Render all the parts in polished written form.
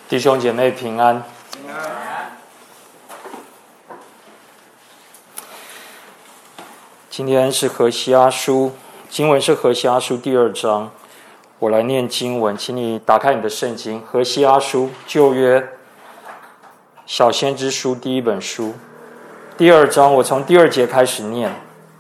弟兄姐妹平安。 平安。 今天是何西阿书，经文是何西阿书第2章。我来念经文，请你打开你的圣经，何西阿书，旧约小先知书第一本书，第2章，我从第2节开始念。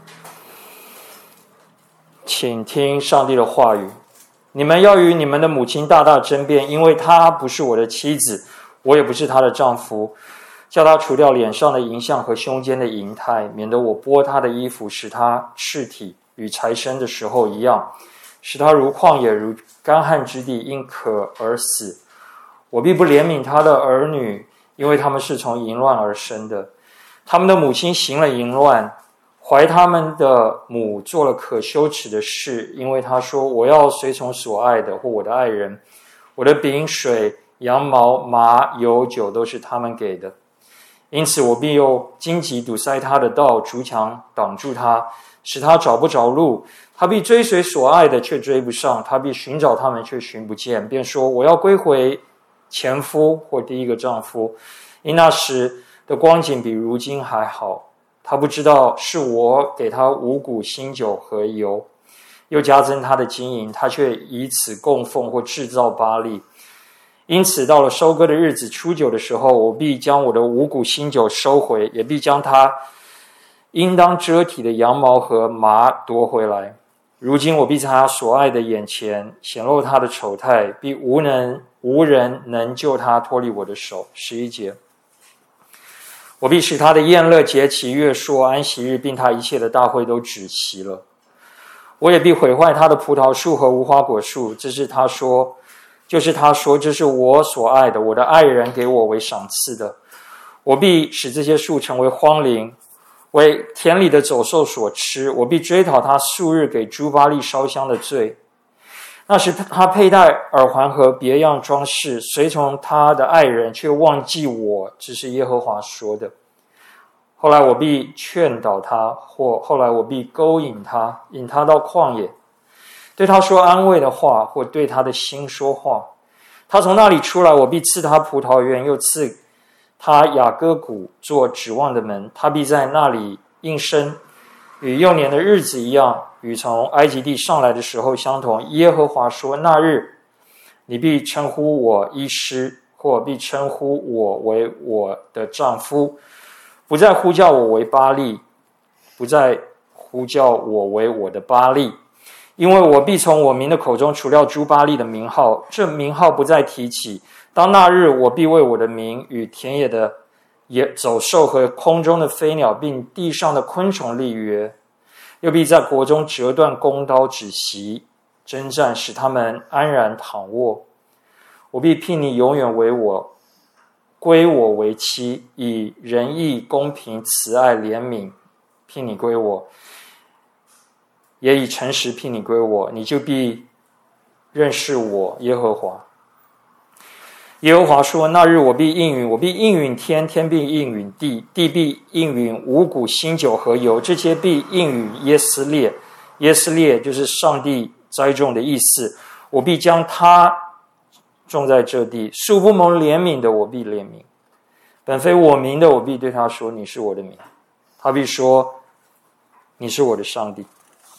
请听上帝的话语。你们要与你们的母亲大大争辩，因为她不是我的妻子，我也不是她的丈夫。叫她除掉脸上的淫相和胸间的淫态，免得我剥她的衣服，使她赤体，与才生的时候一样，使她如旷野，如干旱之地，因渴而死。我必不怜悯她的儿女，因为他们是从淫乱而生的。他们的母亲行了淫乱，怀他们的母做了可羞耻的事，因为他说：我要随从所爱的，或我的爱人，我的饼、水、羊毛、麻、油、酒都是他们给的。因此我必用荆棘堵塞他的道，筑墙挡住他，使他找不着路。他必追随所爱的，却追不上；他必寻找他们，却寻不见。便说：我要归回前夫或第一个丈夫，因那时的光景比如今还好。他不知道是我给他五谷、新酒和油，又加增他的金银，他却以此供奉或制造巴力。因此到了收割的日子，初九的时候，我必将我的五谷新酒收回，也必将他应当遮体的羊毛和麻夺回来。如今我必在他所爱的眼前显露他的丑态，必无人能救他脱离我的手。11节。我必使他的宴乐、节期、月朔、安息日，并他一切的大会都止息了。我也必毁坏他的葡萄树和无花果树，就是他说，这是我所爱的，我的爱人给我为赏赐的。我必使这些树成为荒林，为田里的走兽所吃。我必追讨他数日给诸巴力烧香的罪。那时他佩戴耳环和别样装饰，随从他的爱人，却忘记我，这是耶和华说的。后来我必劝导他，或后来我必勾引他，引他到旷野，对他说安慰的话，或对他的心说话。他从那里出来，我必赐他葡萄园，又赐他雅各谷做指望的门。他必在那里应生，与幼年的日子一样，与从埃及地上来的时候相同。耶和华说：那日你必称呼我医师，或必称呼我为我的丈夫，不再呼叫我为巴力，不再呼叫我为我的巴力，因为我必从我民的口中除掉诸巴力的名号，这名号不再提起。当那日，我必为我的名与田野的走兽和空中的飞鸟，并地上的昆虫立约，又必在国中折断弓刀，止息征战，使他们安然躺卧。我必聘你永远为我，归我为妻，以仁义、公平、慈爱、怜悯聘你归我，也以诚实聘你归我，你就必认识我耶和华。耶和华说：那日我必应允，我必应允天，天必应允地，地必应允五谷、新酒和油，这些必应允耶斯列。耶斯列就是上帝栽种的意思。我必将它种在这地，素不蒙怜悯的，我必怜悯；本非我民的，我必对他说：你是我的民。他必说：你是我的上帝。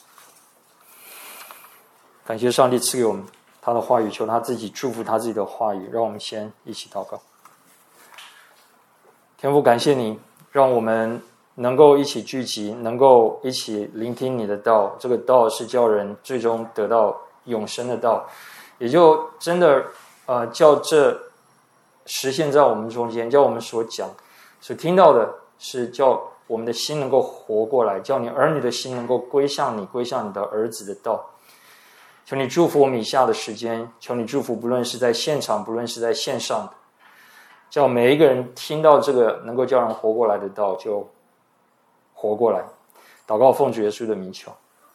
感谢上帝赐给我们他的话语，求他自己祝福他自己的话语。让我们先一起祷告。天父，感谢你让我们能够一起聚集，能够一起聆听你的道。这个道是叫人最终得到永生的道，也就真的叫这实现在我们中间，叫我们所讲所听到的是叫我们的心能够活过来，叫你儿女的心能够归向你，归向你的儿子的道。求你祝福我们以下的时间，求你祝福不论是在现场，不论是在线上的，叫每一个人听到这个能够叫人活过来的道就活过来。祷告奉主耶稣的名求。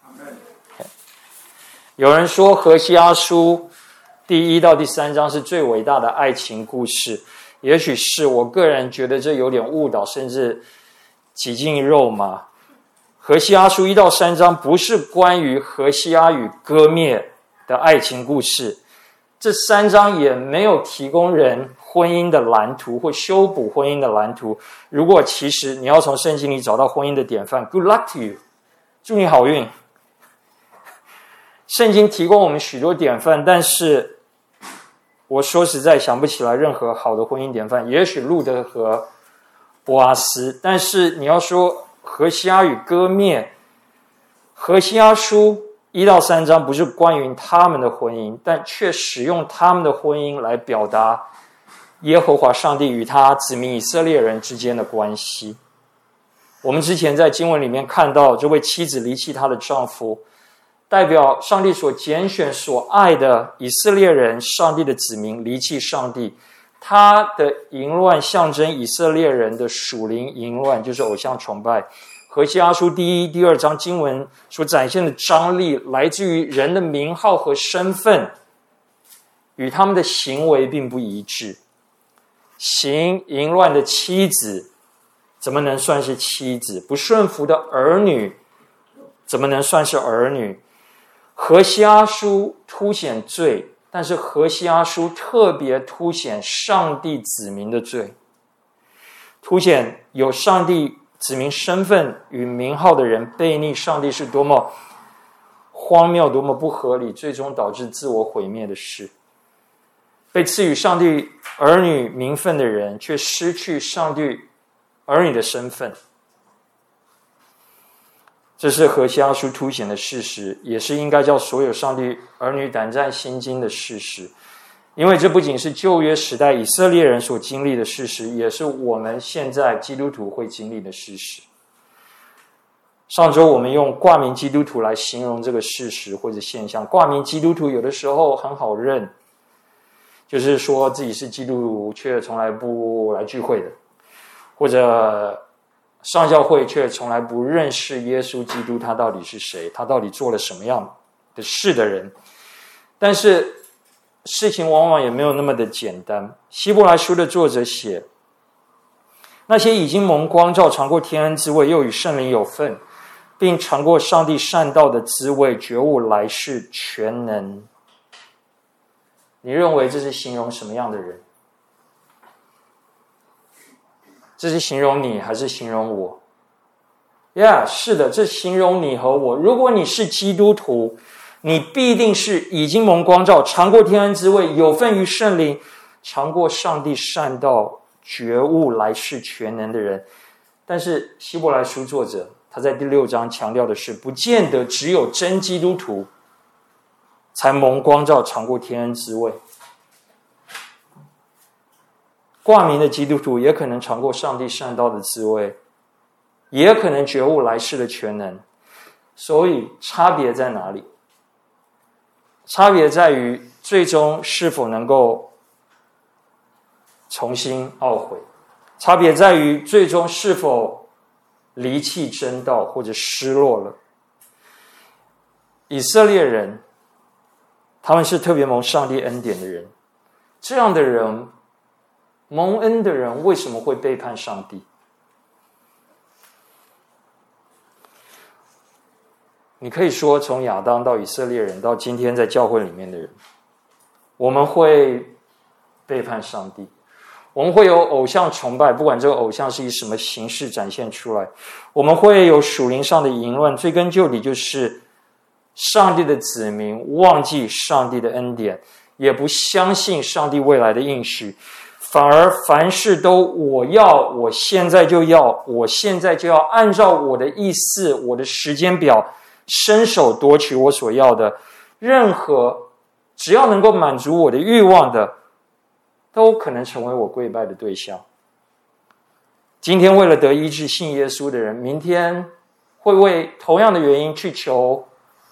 有人说何西阿书第1到第3章是最伟大的爱情故事，也许是，我个人觉得这有点误导，甚至几近肉麻。何西阿书1到3章不是关于何西阿与歌篾的爱情故事， 这3章也没有提供人婚姻的蓝图或修补婚姻的蓝图。如果其实你要从圣经里找到婚姻的典范 ，Good luck to you， 祝你好运。圣经提供我们许多典范，但是我说实在想不起来任何好的婚姻典范。也许路德和波阿斯，但是你要说何西阿与歌灭，何西阿书1到3章不是关于他们的婚姻，但却使用他们的婚姻来表达耶和华上帝与他子民以色列人之间的关系。我们之前在经文里面看到，这位妻子离弃她的丈夫，代表上帝所拣选所爱的以色列人，上帝的子民离弃上帝。他的淫乱象征以色列人的属灵淫乱，就是偶像崇拜。何西阿书1、2章经文所展现的张力，来自于人的名号和身份与他们的行为并不一致。行淫乱的妻子怎么能算是妻子？不顺服的儿女怎么能算是儿女？何西阿书凸显罪，但是何西阿书特别凸显上帝子民的罪，凸显有上帝子民身份与名号的人背逆上帝是多么荒谬、多么不合理，最终导致自我毁灭的事。被赐予上帝儿女名分的人，却失去上帝儿女的身份。这是何西阿书凸显的事实，也是应该叫所有上帝儿女胆战心惊的事实。因为这不仅是旧约时代以色列人所经历的事实，也是我们现在基督徒会经历的事实。上周我们用挂名基督徒来形容这个事实或者现象。挂名基督徒有的时候很好认，就是说自己是基督徒却从来不来聚会的，或者上教会却从来不认识耶稣基督，他到底是谁，他到底做了什么样的事的人。但是事情往往也没有那么的简单。希伯来书的作者写，那些已经蒙光照，尝过天恩滋味，又与圣灵有份，并尝过上帝善道的滋味，觉悟来世全能。你认为这是形容什么样的人？这是形容你还是形容我？是的，这形容你和我。如果你是基督徒，你必定是已经蒙光照，尝过天恩滋味，有份于圣灵，尝过上帝善道，觉悟来世全能的人。但是希伯来书作者他在第6章强调的是，不见得只有真基督徒才蒙光照，尝过天恩滋味。挂名的基督徒也可能尝过上帝善道的滋味，也可能觉悟来世的全能。所以差别在哪里？差别在于最终是否能够重新懊悔，差别在于最终是否离弃真道或者失落了。以色列人他们是特别蒙上帝恩典的人，这样的人，蒙恩的人为什么会背叛上帝？你可以说从亚当到以色列人到今天在教会里面的人，我们会背叛上帝，我们会有偶像崇拜，不管这个偶像是以什么形式展现出来，我们会有属灵上的淫乱，追根究底就是上帝的子民忘记上帝的恩典，也不相信上帝未来的应许，反而凡事都我要，我现在就要，我现在就要按照我的意思，我的时间表伸手夺取我所要的，任何只要能够满足我的欲望的，都可能成为我跪拜的对象。今天为了得医治信耶稣的人，明天会为同样的原因去求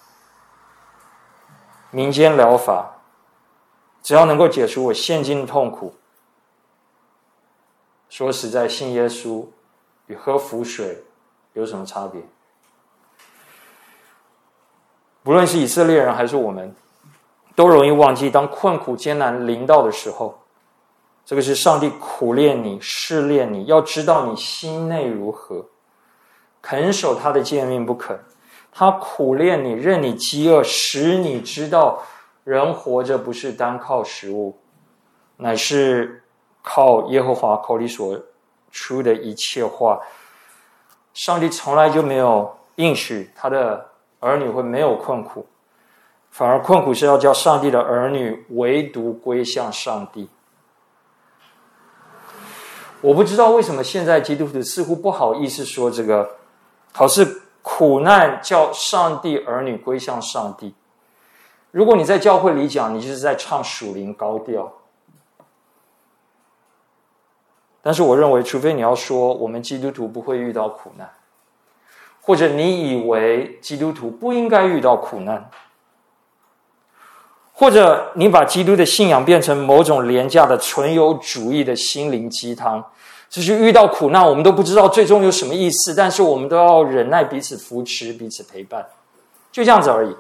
民间疗法，只要能够解除我现今的痛苦。说实在，信耶稣与喝符水有什么差别？不论是以色列人还是我们，都容易忘记，当困苦艰难临到的时候，这个是上帝苦练你、试炼你，要知道你心内如何，肯守他的诫命不肯。他苦练你，任你饥饿，使你知道人活着不是单靠食物，乃是靠耶和华口里所出的一切话。上帝从来就没有应许他的儿女会没有困苦，反而困苦是要叫上帝的儿女唯独归向上帝。我不知道为什么现在基督徒似乎不好意思说这个，好似苦难叫上帝儿女归向上帝。如果你在教会里讲，你就是在唱属灵高调。但是我认为，除非你要说我们基督徒不会遇到苦难，或者你以为基督徒不应该遇到苦难，或者你把基督的信仰变成某种廉价的存有主义的心灵鸡汤，就是遇到苦难我们都不知道最终有什么意思，但是我们都要忍耐彼此扶持彼此陪伴，就这样子而已。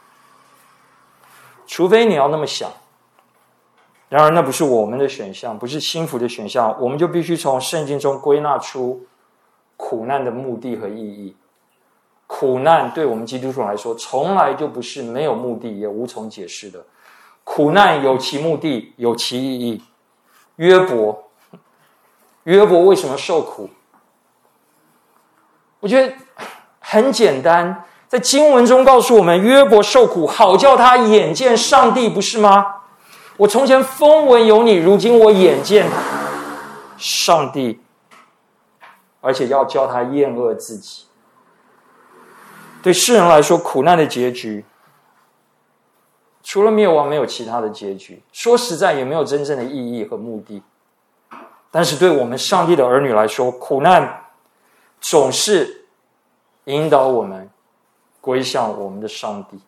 除非你要那么想，然而那不是我们的选项，不是幸福的选项，我们就必须从圣经中归纳出苦难的目的和意义。苦难对我们基督徒来说从来就不是没有目的也无从解释的，苦难有其目的有其意义。约伯为什么受苦？我觉得很简单，在经文中告诉我们，约伯受苦好叫他眼见上帝，不是吗？我从前风闻有你，如今我眼见上帝，而且要叫他厌恶自己。对世人来说，苦难的结局除了灭亡没有其他的结局，说实在也没有真正的意义和目的。但是对我们上帝的儿女来说，苦难总是引导我们归向我们的上帝。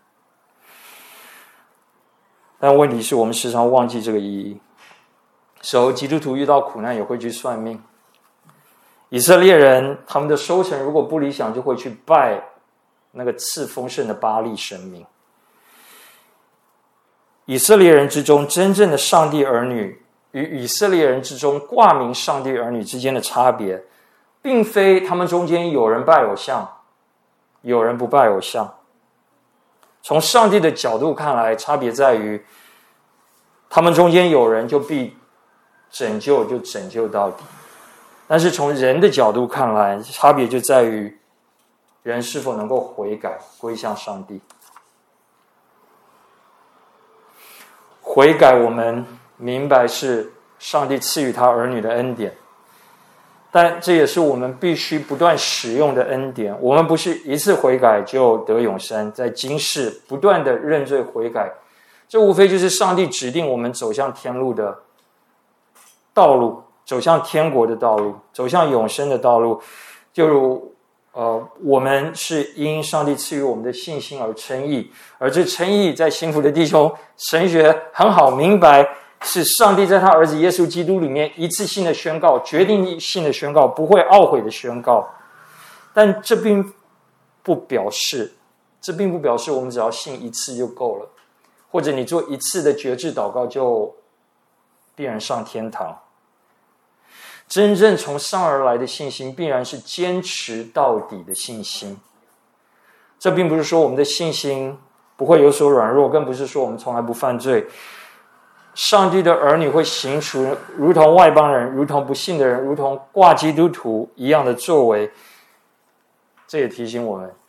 但问题是我们时常忘记这个意义。基督徒遇到苦难也会去算命。以色列人他们的收成如果不理想，就会去拜那个赐丰盛的巴力神明。以色列人之中真正的上帝儿女与以色列人之中挂名上帝儿女之间的差别，并非他们中间有人拜偶像，有人不拜偶像。从上帝的角度看来，差别在于他们中间有人就必拯救，就拯救到底。但是从人的角度看来，差别就在于人是否能够悔改归向上帝。悔改我们明白是上帝赐予他儿女的恩典，但这也是我们必须不断使用的恩典。我们不是一次悔改就得永生，在今世不断的认罪悔改，这无非就是上帝指定我们走向天路的道路，走向天国的道路，走向永生的道路。就如我们是因上帝赐予我们的信心而称义，而这称义在幸福的弟兄神学很好明白，是上帝在他儿子耶稣基督里面一次性的宣告，决定性的宣告，不会懊悔的宣告。但这并不表示我们只要信一次就够了，或者你做一次的决志祷告就必然上天堂。真正从上而来的信心必然是坚持到底的信心。这并不是说我们的信心不会有所软弱，更不是说我们从来不犯罪。上帝的儿女会行出如同外邦人，如同不信的人，如同挂基督徒一样的作为。这也提醒我们，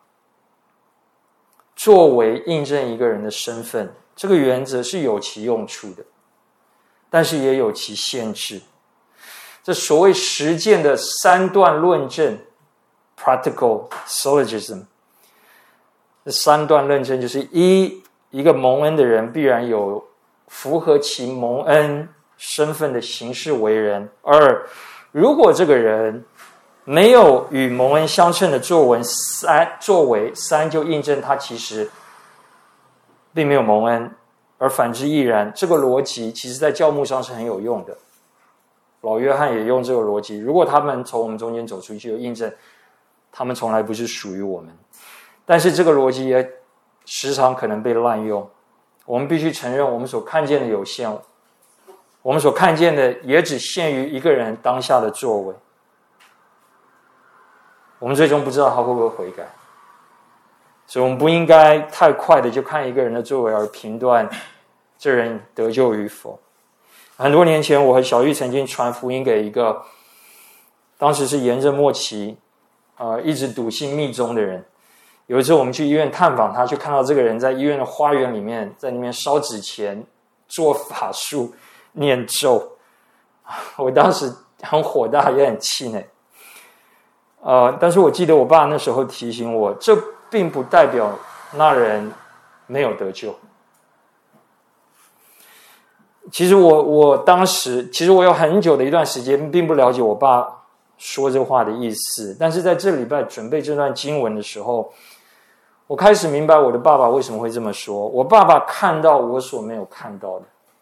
作为印证一个人的身份，这个原则是有其用处的，但是也有其限制。这所谓实践的三段论证 practical syllogism， 这三段论证就是一个蒙恩的人必然有符合其蒙恩身份的行事为人。二，如果这个人没有与蒙恩相称的作为，三就印证他其实并没有蒙恩，而反之亦然。这个逻辑其实在教牧上是很有用的。老约翰也用这个逻辑，如果他们从我们中间走出去，就印证他们从来不是属于我们。但是这个逻辑也时常可能被滥用。我们必须承认我们所看见的有限，我们所看见的也只限于一个人当下的作为。我们最终不知道他会不会悔改。 所以我们不应该太快的就看一个人的作为而评断这人得救与否。很多年前，我和小玉曾经传福音给一个当时是炎症末期一直笃信密宗的人。有一次我们去医院探访他，就看到这个人在医院的花园里面，在那边烧纸钱、做法术、念咒。我当时很火大，也很气馁。但是我记得我爸那时候提醒我，这并不代表那人没有得救。其实我当时，其实我有很久的一段时间并不了解我爸说这话的意思，但是在这礼拜准备这段经文的时候，我开始明白我的爸爸为什么会这么说。我爸爸看到我所没有看到的，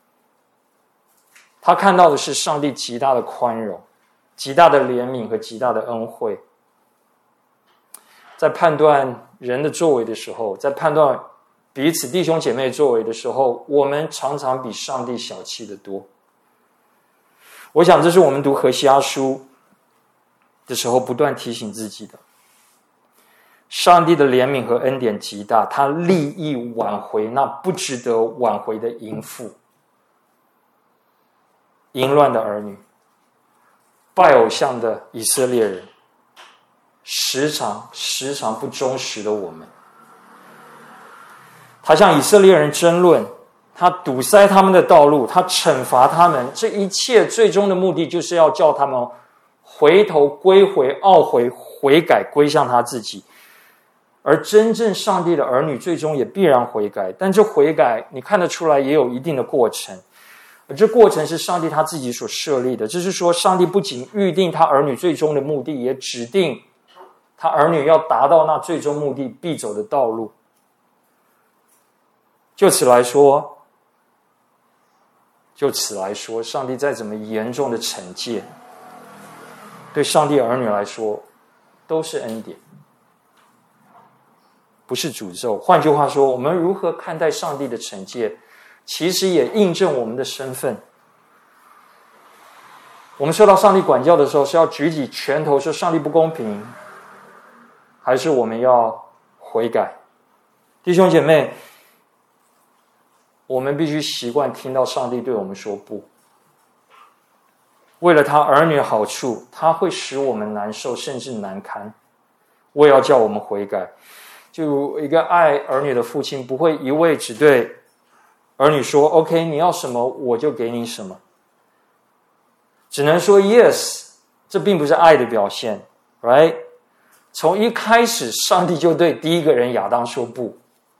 他看到的是上帝极大的宽容、极大的怜悯和极大的恩惠。在判断人的作为的时候，在判断彼此弟兄姐妹作为的时候，我们常常比上帝小气得多。我想这是我们读何西阿书的时候不断提醒自己的。上帝的怜悯和恩典极大，他立意挽回那不值得挽回的淫妇、淫乱的儿女、拜偶像的以色列人，时常不忠实的我们。他向以色列人争论，他堵塞他们的道路，他惩罚他们，这一切最终的目的就是要叫他们回头归回、懊悔、悔改，归向他自己。而真正上帝的儿女最终也必然悔改，但这悔改你看得出来也有一定的过程，而这过程是上帝他自己所设立的。就是说，上帝不仅预定他儿女最终的目的，也指定他儿女要达到那最终目的必走的道路。就此来说，上帝再怎么严重的惩戒，对上帝儿女来说都是恩典，不是诅咒。换句话说，我们如何看待上帝的惩戒，其实也印证我们的身份。我们受到上帝管教的时候，是要举起拳头说上帝不公平，还是我们要悔改？弟兄姐妹，我们必须习惯听到上帝对我们说不。为了他儿女的好处，他会使我们难受，甚至难堪，我也要叫我们悔改。就如一个爱儿女的父亲，不会一味只对儿女说 OK， 你要什么我就给你什么，只能说 yes， 这并不是爱的表现 right？ 从一开始上帝就对第一个人亚当说不，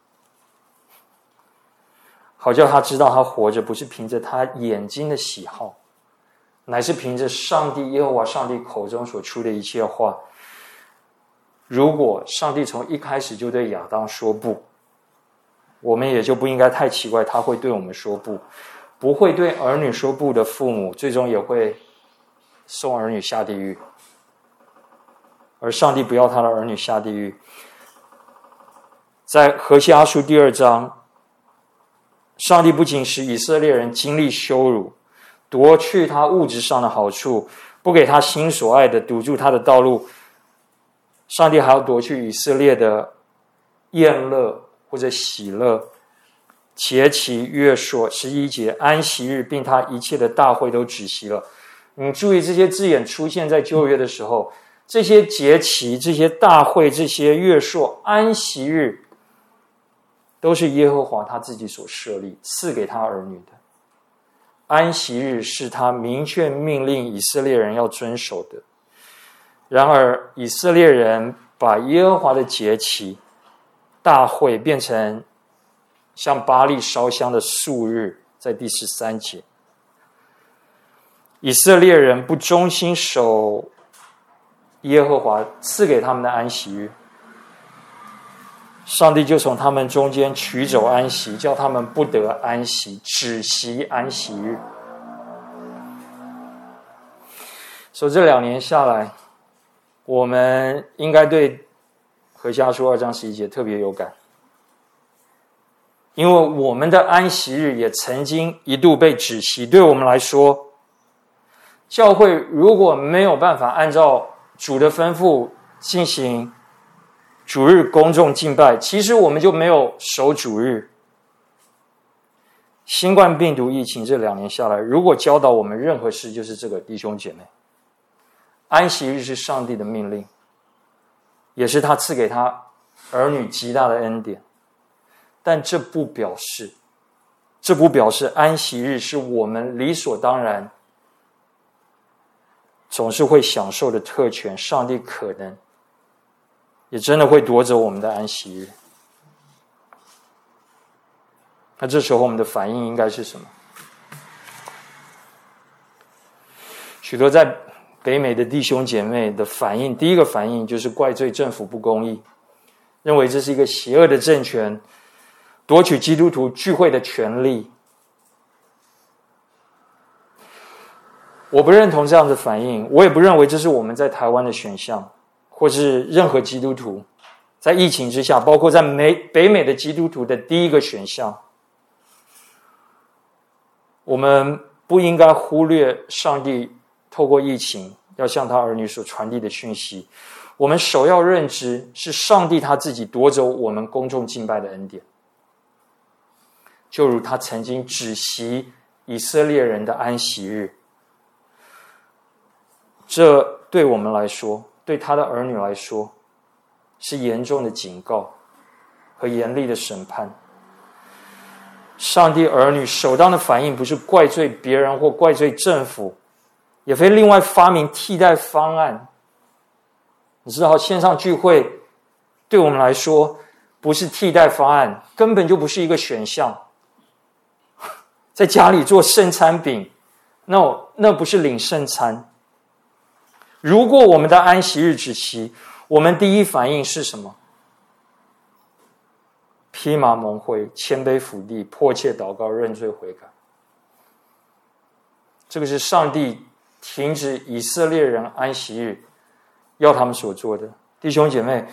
好叫他知道他活着不是凭着他眼睛的喜好，乃是凭着上帝耶和华上帝口中所出的一切话。如果上帝从一开始就对亚当说不，我们也就不应该太奇怪他会对我们说不。不会对儿女说不的父母，最终也会送儿女下地狱，而上帝不要他的儿女下地狱。在何西阿书第2章，上帝不仅使以色列人经历羞辱，夺去他物质上的好处，不给他心所爱的，堵住他的道路，上帝还要夺去以色列的宴乐或者喜乐、节期、月朔、11节、安息日，并他一切的大会都止息了。你注意这些字眼出现在旧约的时候，这些节期、这些大会、这些月朔、安息日，都是耶和华他自己所设立赐给他儿女的。安息日是他明确命令以色列人要遵守的。然而以色列人把耶和华的节期、大会变成像巴力烧香的素日，在第13节。以色列人不忠心守耶和华赐给他们的安息日，上帝就从他们中间取走安息，叫他们不得安息，止息安息日。所以这2年下来，我们应该对何西阿书2章11节特别有感，因为我们的安息日也曾经一度被止息。对我们来说，教会如果没有办法按照主的吩咐进行主日公众敬拜，其实我们就没有守主日。新冠病毒疫情这2年下来，如果教导我们任何事，就是这个，弟兄姐妹，安息日是上帝的命令，也是他赐给他儿女极大的恩典。但这不表示安息日是我们理所当然总是会享受的特权。上帝可能也真的会夺走我们的安息日。那这时候我们的反应应该是什么？许多在北美的弟兄姐妹的反应，第一个反应就是怪罪政府不公义，认为这是一个邪恶的政权，夺取基督徒聚会的权利。我不认同这样的反应，我也不认为这是我们在台湾的选项，或是任何基督徒在疫情之下，包括在北美的基督徒的第一个选项。我们不应该忽略上帝透过疫情要向他儿女所传递的讯息。我们首要认知是上帝他自己夺走我们公众敬拜的恩典，就如他曾经止息以色列人的安息日。这对我们来说，对他的儿女来说，是严重的警告和严厉的审判。上帝儿女首当的反应不是怪罪别人或怪罪政府，也非另外发明替代方案。你知道，线上聚会对我们来说不是替代方案，根本就不是一个选项。在家里做圣餐饼，那不是领圣餐。如果我们的安息日止息，我们第一反应是什么？披麻蒙灰，谦卑伏地，迫切祷告，认罪悔改。这个是上帝停止以色列人安息日要他们所做的。弟兄姐妹，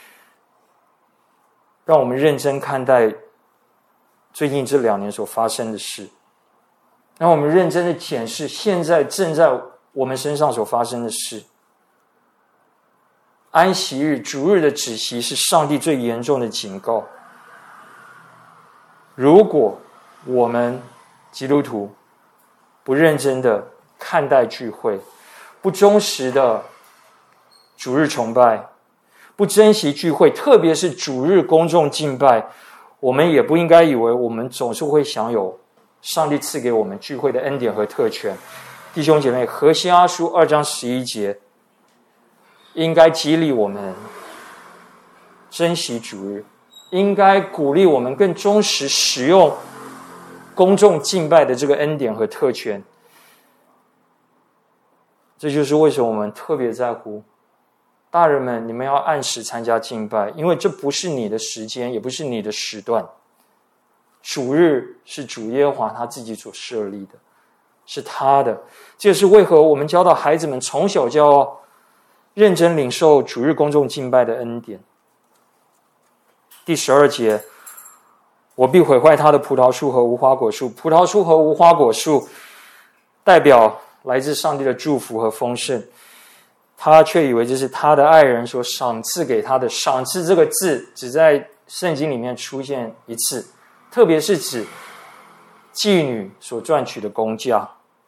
让我们认真看待最近这2年所发生的事，让我们认真的检视现在正在我们身上所发生的事。安息日、主日的止息是上帝最严重的警告。如果我们基督徒不认真的看待聚会，不忠实的主日崇拜，不珍惜聚会，特别是主日公众敬拜，我们也不应该以为我们总是会享有上帝赐给我们聚会的恩典和特权。弟兄姐妹，何西阿书2章11节应该激励我们珍惜主日，应该鼓励我们更忠实使用公众敬拜的这个恩典和特权。这就是为什么我们特别在乎大人们，你们要按时参加敬拜，因为这不是你的时间，也不是你的时段。主日是主耶和华他自己所设立的，是他的。这是为何我们教导孩子们从小就要认真领受主日公众敬拜的恩典。第12节，我必毁坏他的葡萄树和无花果树。葡萄树和无花果树代表来自上帝的祝福和丰盛，他却以为这是他的爱人所赏赐给他的。赏赐这个字只在圣经里面出现一次，特别是指妓女所赚取的工价。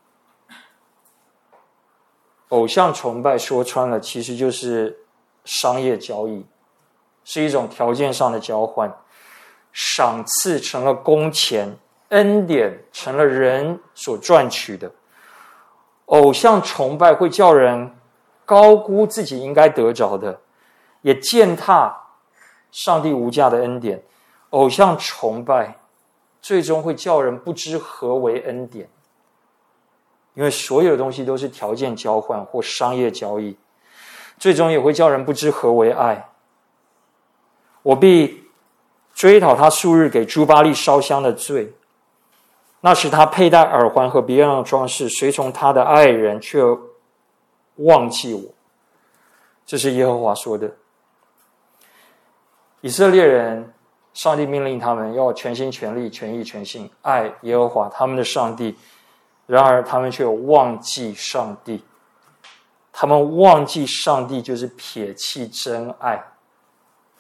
偶像崇拜说穿了其实就是商业交易，是一种条件上的交换。赏赐成了工钱，恩典成了人所赚取的。偶像崇拜会叫人高估自己应该得着的，也践踏上帝无价的恩典。偶像崇拜最终会叫人不知何为恩典，因为所有的东西都是条件交换或商业交易，最终也会叫人不知何为爱。我必追讨他数日给朱巴利烧香的罪，那时他佩戴耳环和别样的装饰，随从他的爱人，却忘记我。这是耶和华说的。以色列人，上帝命令他们要全心全力全意全心爱耶和华他们的上帝，然而他们却忘记上帝。他们忘记上帝就是撇弃真爱。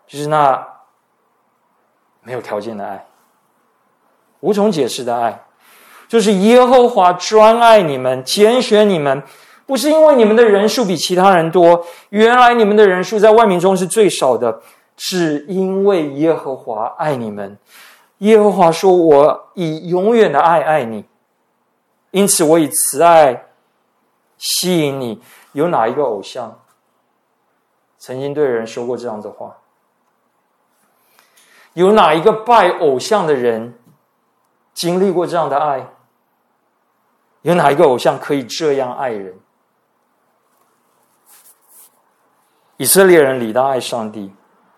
就是那没有条件的爱，无从解释的爱，就是耶和华专爱你们，拣选你们，不是因为你们的人数比其他人多，原来你们的人数在万民中是最少的，只因为耶和华爱你们。耶和华说，我以永远的爱爱你，因此我以慈爱吸引你。有哪一个偶像曾经对人说过这样的话？有哪一个拜偶像的人经历过这样的爱？有哪一个偶像可以这样爱人？以色列人理当爱上帝，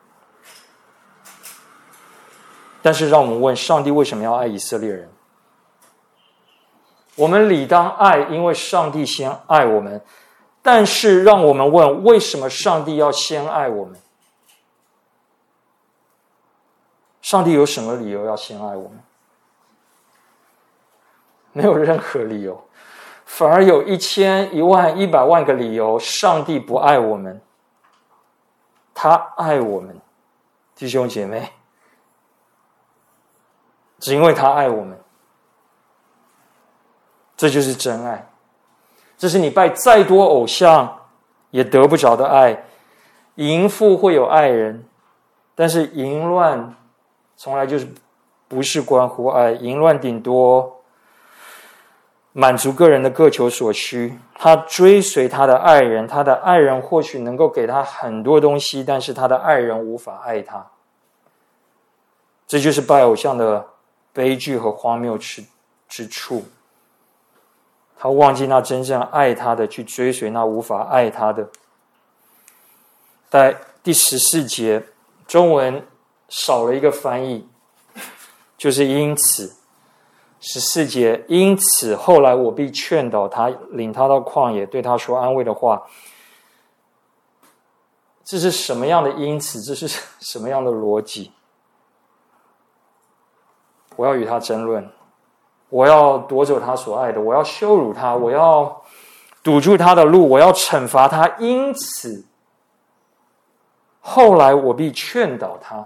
但是让我们问，上帝为什么要爱以色列人？我们理当爱，因为上帝先爱我们，但是让我们问，为什么上帝要先爱我们？上帝有什么理由要先爱我们？没有任何理由，反而有1000、10000、100万个理由，上帝不爱我们。他爱我们，弟兄姐妹，只因为他爱我们，这就是真爱。这是你拜再多偶像也得不着的爱。淫妇会有爱人，但是淫乱从来就是不是关乎爱，淫乱顶多满足个人的各求所需。他追随他的爱人，他的爱人或许能够给他很多东西，但是他的爱人无法爱他。这就是拜偶像的悲剧和荒谬之处。他忘记那真正爱他的，去追随那无法爱他的。在第14节，中文少了一个翻译，就是因此。14节，因此后来我必劝导他，领他到旷野，对他说安慰的话。这是什么样的因此？这是什么样的逻辑？我要与他争论，我要夺走他所爱的，我要羞辱他，我要堵住他的路，我要惩罚他，因此后来我必劝导他。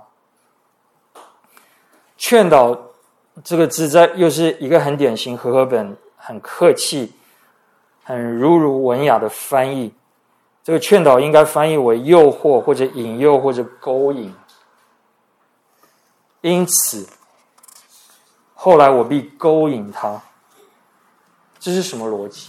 劝导这个字又是一个很典型和合本很客气很儒文雅的翻译。这个劝导应该翻译为诱惑或者引诱或者勾引。因此后来我必勾引他。这是什么逻辑？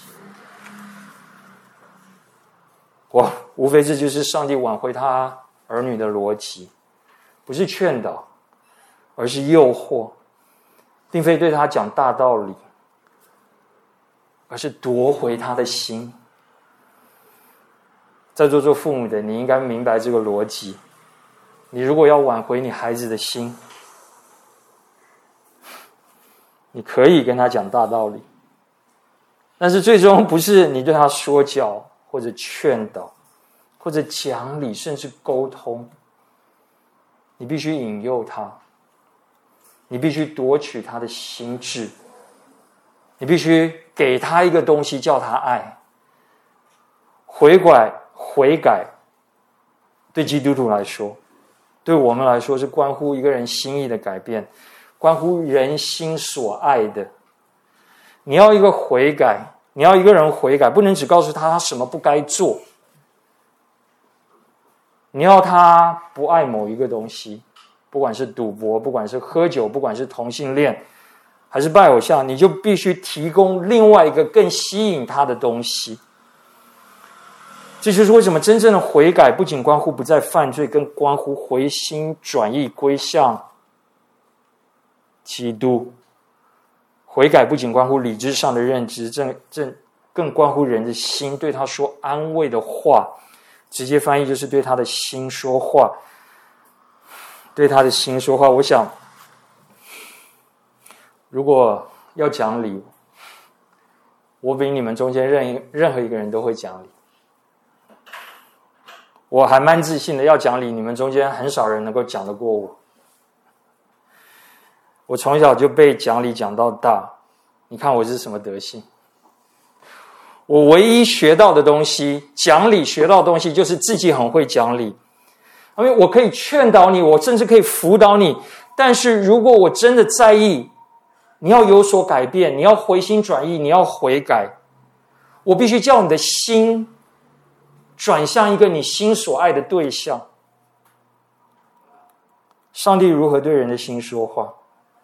无非这就是上帝挽回他儿女的逻辑，不是劝导，而是诱惑，并非对他讲大道理，而是夺回他的心。在座做父母的，你应该明白这个逻辑。你如果要挽回你孩子的心，你可以跟他讲大道理，但是最终不是你对他说教或者劝导或者讲理甚至沟通，你必须引诱他，你必须夺取他的心智，你必须给他一个东西叫他爱。悔改对基督徒来说，对我们来说是关乎一个人心意的改变，关乎人心所爱的。你要一个悔改，你要一个人悔改，不能只告诉他什么不该做，你要他不爱某一个东西，不管是赌博，不管是喝酒，不管是同性恋还是拜偶像，你就必须提供另外一个更吸引他的东西。这就是为什么真正的悔改不仅关乎不再犯罪，更关乎回心转意归向基督。悔改不仅关乎理智上的认知，更关乎人的心，对他说安慰的话。直接翻译就是对他的心说话，对他的心说话。我想如果要讲理，我比你们中间任何一个人都会讲理。我还蛮自信的，要讲理，你们中间很少人能够讲得过我。我从小就被讲理讲到大，你看我是什么德性？我唯一学到的东西，讲理学到的东西，就是自己很会讲理， 因为我可以劝导你，我甚至可以辅导你，但是如果我真的在意，你要有所改变，你要回心转意，你要悔改，我必须叫你的心转向一个你心所爱的对象。上帝如何对人的心说话？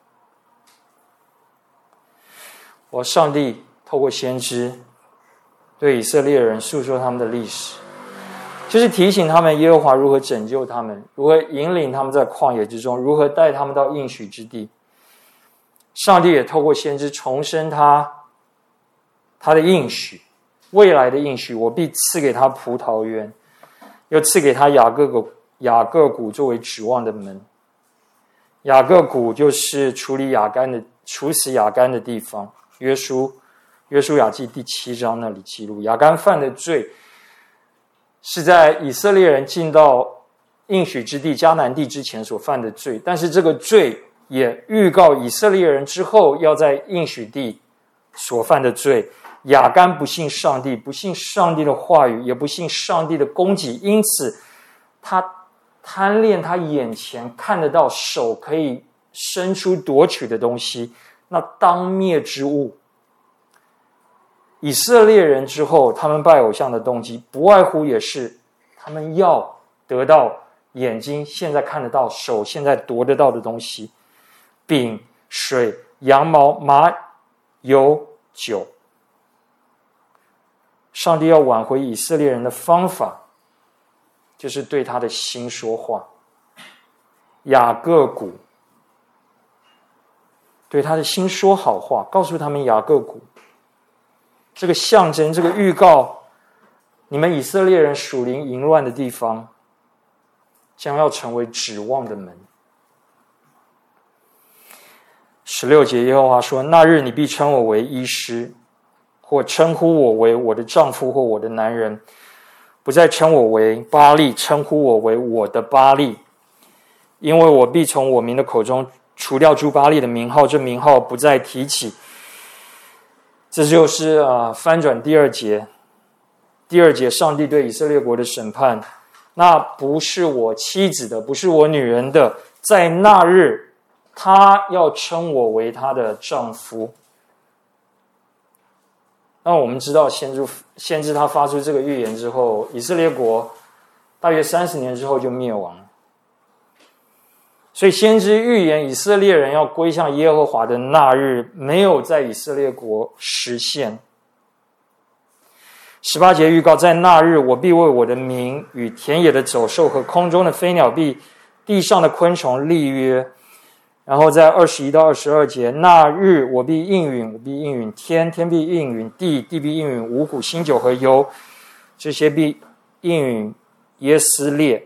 上帝透过先知对以色列人诉说他们的历史，就是提醒他们耶和华如何拯救他们，如何引领他们在旷野之中，如何带他们到应许之地。上帝也透过先知重申他的应许，未来的应许，我必赐给他葡萄园，又赐给他雅各谷作为指望的门。雅各谷就是处死亚干的地方，约书亚记第7章那里记录，亚干犯的罪是在以色列人进到应许之地迦南地之前所犯的罪，但是这个罪也预告以色列人之后要在应许地所犯的罪。亚干不信上帝，不信上帝的话语，也不信上帝的供给，因此他贪恋他眼前看得到手可以伸出夺取的东西，那当灭之物。以色列人之后他们拜偶像的动机不外乎也是他们要得到眼睛现在看得到，手现在夺得到的东西，饼、水、羊毛、麻、油、酒。上帝要挽回以色列人的方法，就是对他的心说话。雅各谷对他的心说好话，告诉他们雅各谷这个象征，这个预告，你们以色列人属灵淫乱的地方将要成为指望的门。16节，耶和华说：那日你必称我为医师，或称呼我为我的丈夫或我的男人，不再称我为巴力，称呼我为我的巴力，因为我必从我民的口中除掉诸巴力的名号，这名号不再提起。这就是翻转第二节，上帝对以色列国的审判，那不是我妻子的，不是我女人的，在那日他要称我为他的丈夫。那我们知道先知他发出这个预言之后，以色列国大约30年之后就灭亡了。所以先知预言以色列人要归向耶和华的那日没有在以色列国实现。18节预告，在那日我必为我的名与田野的走兽和空中的飞鸟地上的昆虫立约。然后在21到22节，那日我必应允天必应允地必应允五谷新酒和油，这些必应允耶斯列。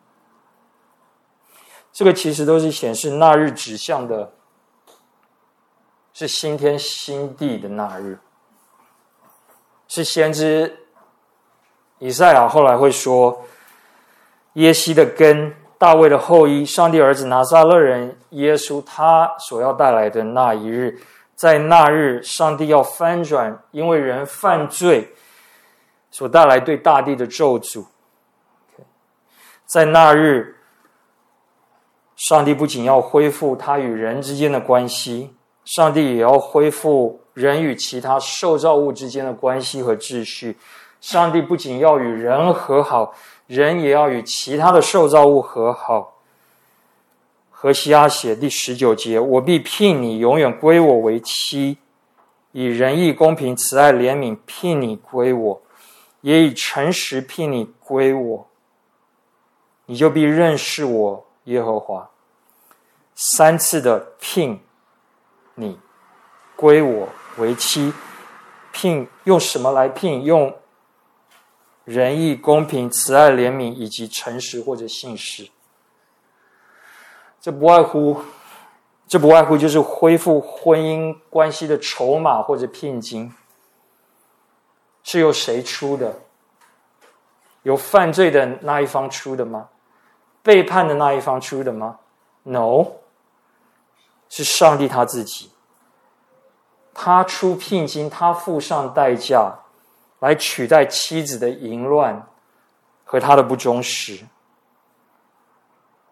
这个其实都是显示那日指向的是新天新地的那日，是先知以赛亚后来会说，耶西的根，大卫的后裔，上帝儿子拿撒勒人耶稣，他所要带来的那一日，在那日上帝要翻转因为人犯罪所带来对大地的咒诅。在那日上帝不仅要恢复他与人之间的关系，上帝也要恢复人与其他受造物之间的关系和秩序。上帝不仅要与人和好，人也要与其他的受造物和好。何西阿写第19节，我必聘你永远归我为妻，以仁义公平慈爱怜悯聘你归我，也以诚实聘你归我，你就必认识我耶和华。3次的聘你归我为妻，聘用什么来聘？用仁义公平慈爱怜悯以及诚实或者信实。这不外乎就是恢复婚姻关系的筹码或者聘金。是由谁出的？由犯罪的那一方出的吗？背叛的那一方出的吗？ No， 是上帝他自己，他出聘金，他付上代价来取代妻子的淫乱和他的不忠实。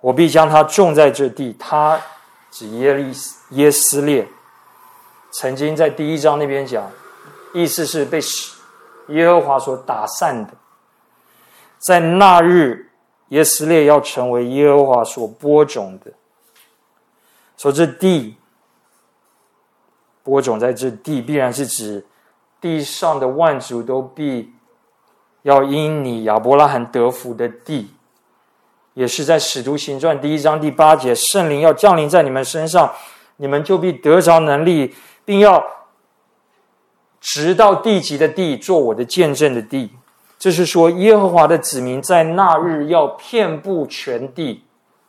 我必将他种在这地。他指耶斯列，曾经在第1章那边讲，意思是被耶和华所打散的。在那日，耶斯列要成为耶和华所播种的。说这地播种在这地，必然是指地上的万族都必要因你亚伯拉罕得福的地，也是在使徒行传第1章第8节，圣灵要降临在你们身上，你们就必得着能力，并要直到地极的地，做我的见证的地。这是说耶和华的子民在那日要遍布全地。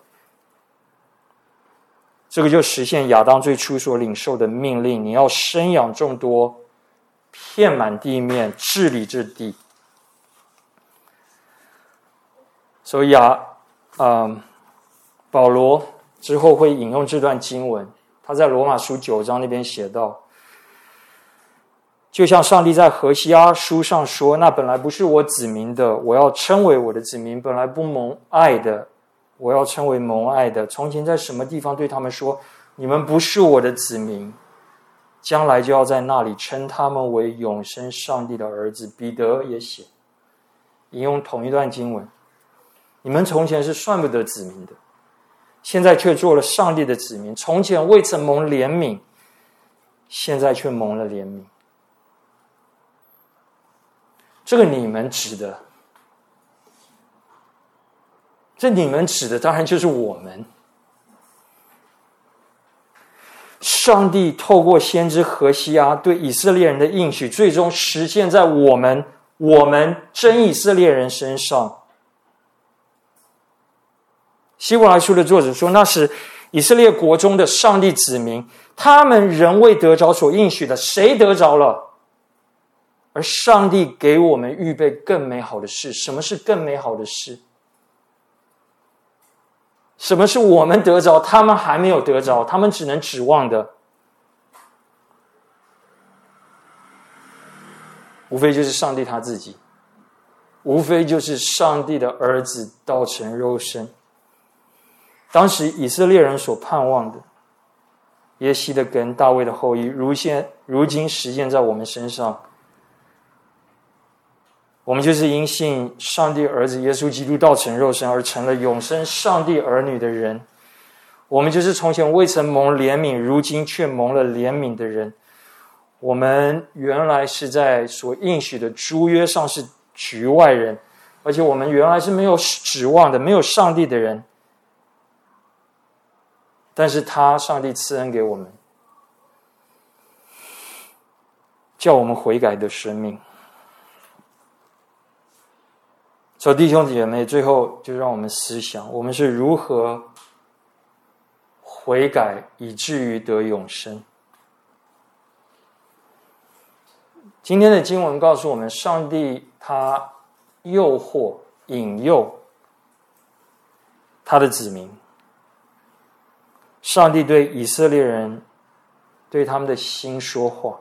这个就实现亚当最初所领受的命令，你要生养众多，遍满地面，治理这地。所以保罗之后会引用这段经文，他在罗马书9章那边写道，就像上帝在何西阿书上说，那本来不是我子民的，我要称为我的子民；本来不蒙爱的，我要称为蒙爱的。从前在什么地方对他们说，你们不是我的子民，将来就要在那里称他们为永生上帝的儿子。彼得也写，引用同一段经文，你们从前是算不得子民的，现在却做了上帝的子民；从前未曾蒙怜悯，现在却蒙了怜悯。这个你们指的，这你们指的当然就是我们。上帝透过先知何西阿对以色列人的应许，最终实现在我们真以色列人身上。希伯来书的作者说，那时以色列国中的上帝子民，他们仍未得着所应许的，谁得着了？而上帝给我们预备更美好的事。什么是更美好的事？什么是我们得着，他们还没有得着，他们只能指望的？无非就是上帝他自己，无非就是上帝的儿子道成肉身。当时以色列人所盼望的耶西的根，大卫的后裔，如今实现在我们身上。我们就是因信上帝儿子耶稣基督道成肉身，而成了永生上帝儿女的人。我们就是从前未曾蒙怜悯，如今却蒙了怜悯的人。我们原来是在所应许的诸约上是局外人，而且我们原来是没有指望的，没有上帝的人。但是上帝赐恩给我们，叫我们悔改的生命。所以弟兄姐妹，最后就让我们思想，我们是如何悔改以至于得永生。今天的经文告诉我们，上帝他诱惑引诱他的子民。上帝对以色列人，对他们的心说话。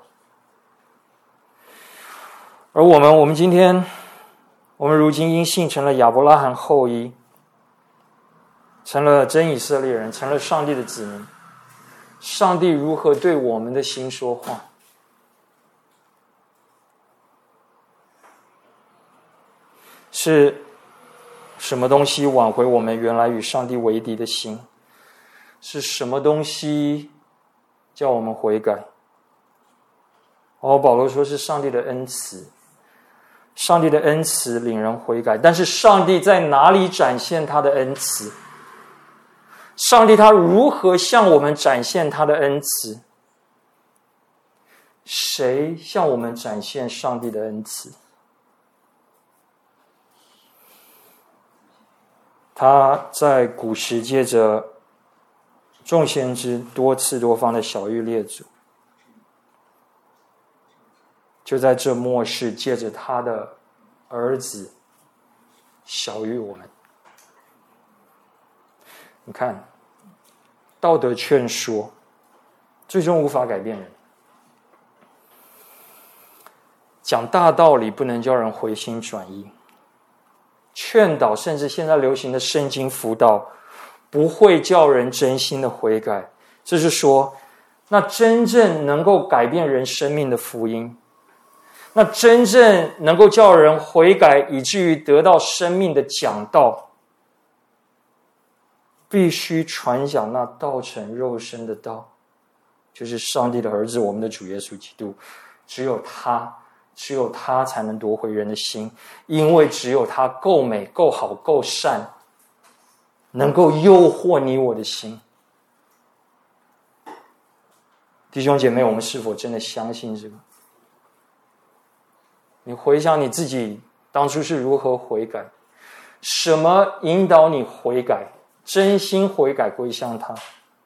而我们今天，我们如今因信成了亚伯拉罕后裔，成了真以色列人，成了上帝的子民。上帝如何对我们的心说话？是什么东西挽回我们原来与上帝为敌的心？是什么东西叫我们悔改？保罗说是上帝的恩慈。上帝的恩慈领人悔改，但是上帝在哪里展现他的恩慈？上帝他如何向我们展现他的恩慈？谁向我们展现上帝的恩慈？他在古时借着众先知多次多方的晓谕列祖，就在这末世借着他的儿子晓谕我们。你看，道德劝说最终无法改变人，讲大道理不能叫人回心转意，劝导甚至现在流行的圣经辅导不会叫人真心的悔改。这是说，那真正能够改变人生命的福音，那真正能够叫人悔改以至于得到生命的讲道，必须传讲那道成肉身的道，就是上帝的儿子，我们的主耶稣基督。只有他才能夺回人的心，因为只有他够美、够好、够善，能够诱惑你我的心。弟兄姐妹，我们是否真的相信这个？你回想你自己当初是如何悔改，什么引导你悔改，真心悔改归向他？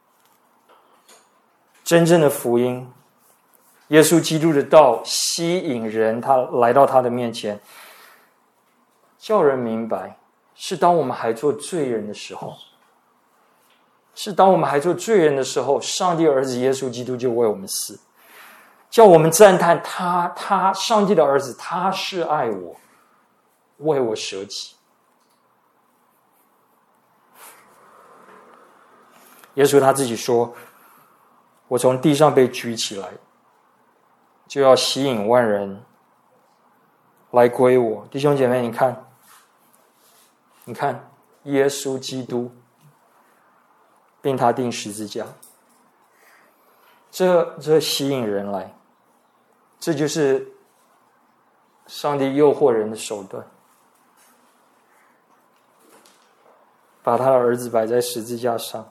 真正的福音，耶稣基督的道吸引人，他来到他的面前，叫人明白，是当我们还做罪人的时候，上帝儿子耶稣基督就为我们死，叫我们赞叹他上帝的儿子，他是爱我，为我舍己。耶稣他自己说，我从地上被举起来，就要吸引万人来归我。弟兄姐妹，你看耶稣基督并他钉十字架，这吸引人来，这就是上帝诱惑人的手段，把他的儿子摆在十字架上。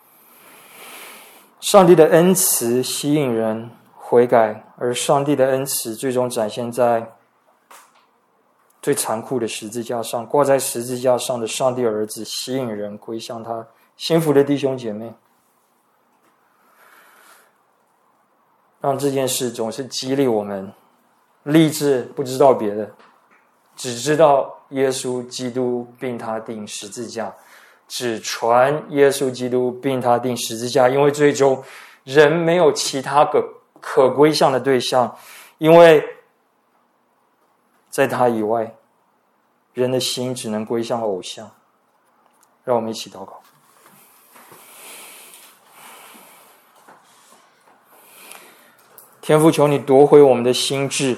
上帝的恩慈吸引人悔改，而上帝的恩慈最终展现在最残酷的十字架上。挂在十字架上的上帝儿子吸引人归向他。幸福的弟兄姐妹，让这件事总是激励我们立志，不知道别的，只知道耶稣基督并他钉十字架，只传耶稣基督并他钉十字架。因为最终人没有其他个可归向的对象，因为在他以外，人的心只能归向偶像。让我们一起祷告。天父，求你夺回我们的心智，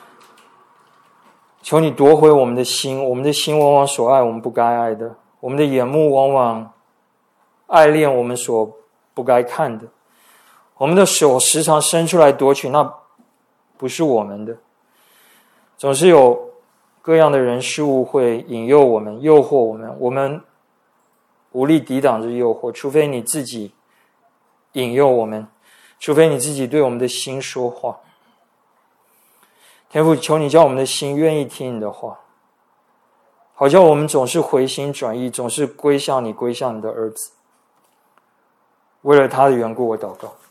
求你夺回我们的心。我们的心往往所爱我们不该爱的，我们的眼目往往爱恋我们所不该看的，我们的手时常伸出来夺取那不是我们的。总是有各样的人事物会引诱我们、诱惑我们，我们无力抵挡这诱惑，除非你自己引诱我们，除非你自己对我们的心说话。天父，求你叫我们的心愿意听你的话，好叫我们总是回心转意，总是归向你的儿子。为了他的缘故，我祷告。